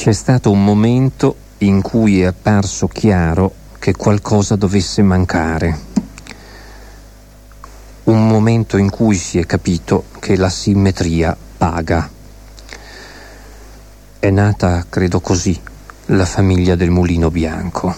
C'è stato un momento in cui è apparso chiaro che qualcosa dovesse mancare. Un momento in cui si è capito che la simmetria paga. È nata, credo così, la famiglia del Mulino Bianco.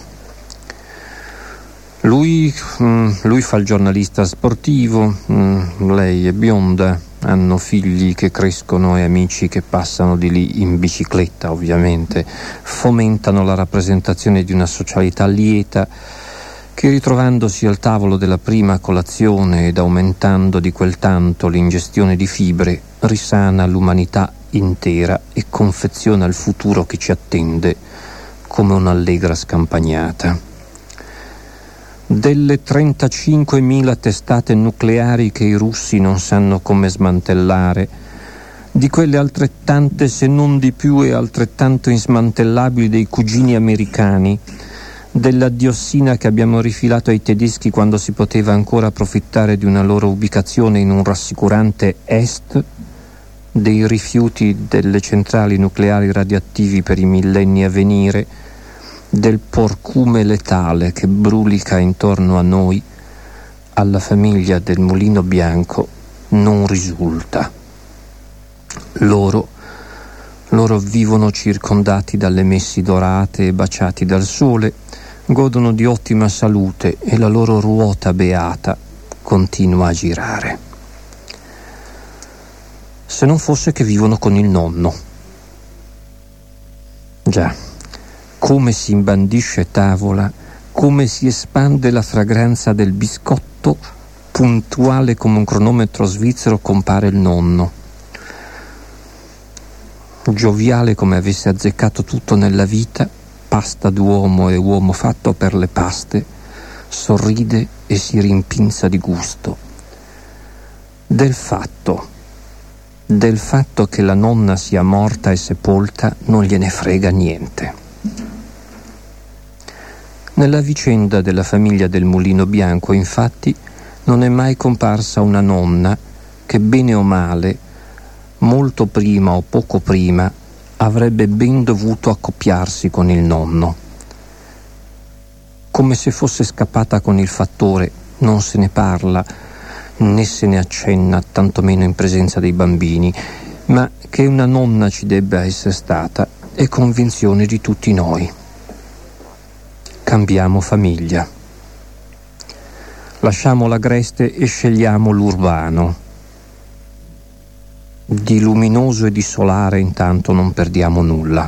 Lui fa il giornalista sportivo, lei è bionda, hanno figli che crescono e amici che passano di lì in bicicletta, ovviamente. Fomentano la rappresentazione di una socialità lieta che, ritrovandosi al tavolo della prima colazione ed aumentando di quel tanto l'ingestione di fibre, risana l'umanità intera e confeziona il futuro che ci attende come un'allegra scampagnata. Delle 35.000 testate nucleari che i russi non sanno come smantellare, di quelle altrettante se non di più e altrettanto insmantellabili dei cugini americani, della diossina che abbiamo rifilato ai tedeschi quando si poteva ancora approfittare di una loro ubicazione in un rassicurante est, dei rifiuti delle centrali nucleari radioattivi per i millenni a venire, del porcume letale che brulica intorno a noi, alla famiglia del Mulino Bianco non risulta. Loro vivono circondati dalle messi dorate e baciati dal sole, godono di ottima salute e la loro ruota beata continua a girare. Se non fosse che vivono con il nonno. Già. Come si imbandisce tavola, come si espande la fragranza del biscotto, puntuale come un cronometro svizzero compare il nonno. Gioviale come avesse azzeccato tutto nella vita, pasta d'uomo e uomo fatto per le paste, sorride e si rimpinza di gusto. Del fatto che la nonna sia morta e sepolta non gliene frega niente. Nella vicenda della famiglia del Mulino Bianco, infatti, non è mai comparsa una nonna che, bene o male, molto prima o poco prima, avrebbe ben dovuto accoppiarsi con il nonno. Come se fosse scappata con il fattore, non se ne parla, né se ne accenna, tantomeno in presenza dei bambini, ma che una nonna ci debba essere stata è convinzione di tutti noi. Cambiamo famiglia. Lasciamo l'agreste e scegliamo l'urbano. Di luminoso e di solare intanto non perdiamo nulla.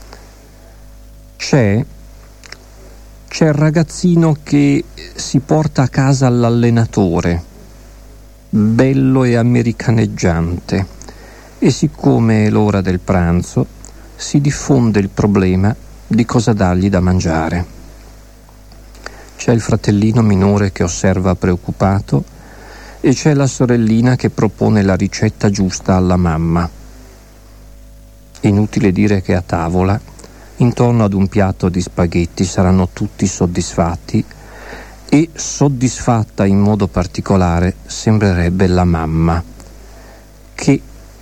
C'è il ragazzino che si porta a casa l'allenatore, bello e americaneggiante, e siccome è l'ora del pranzo si diffonde il problema di cosa dargli da mangiare. C'è il fratellino minore che osserva preoccupato e c'è la sorellina che propone la ricetta giusta alla mamma. Inutile dire che a tavola, intorno ad un piatto di spaghetti, saranno tutti soddisfatti e soddisfatta in modo particolare sembrerebbe la mamma che,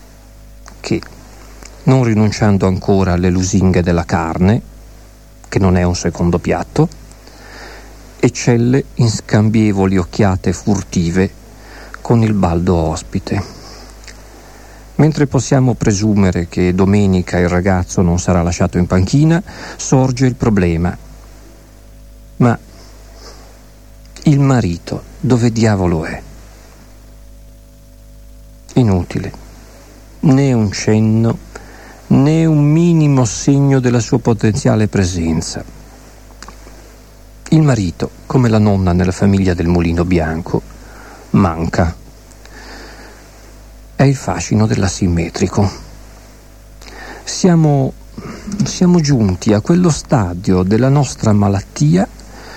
non rinunciando ancora alle lusinghe della carne, che non è un secondo piatto, eccelle in scambievoli occhiate furtive con il baldo ospite. Mentre possiamo presumere che domenica il ragazzo non sarà lasciato in panchina, sorge il problema. Ma il marito dove diavolo è? Inutile. Né un cenno, né un minimo segno della sua potenziale presenza. Il marito, come la nonna nella famiglia del Mulino Bianco, manca. È il fascino dell'asimmetrico. Siamo giunti a quello stadio della nostra malattia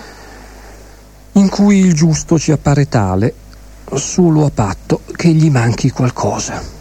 in cui il giusto ci appare tale solo a patto che gli manchi qualcosa.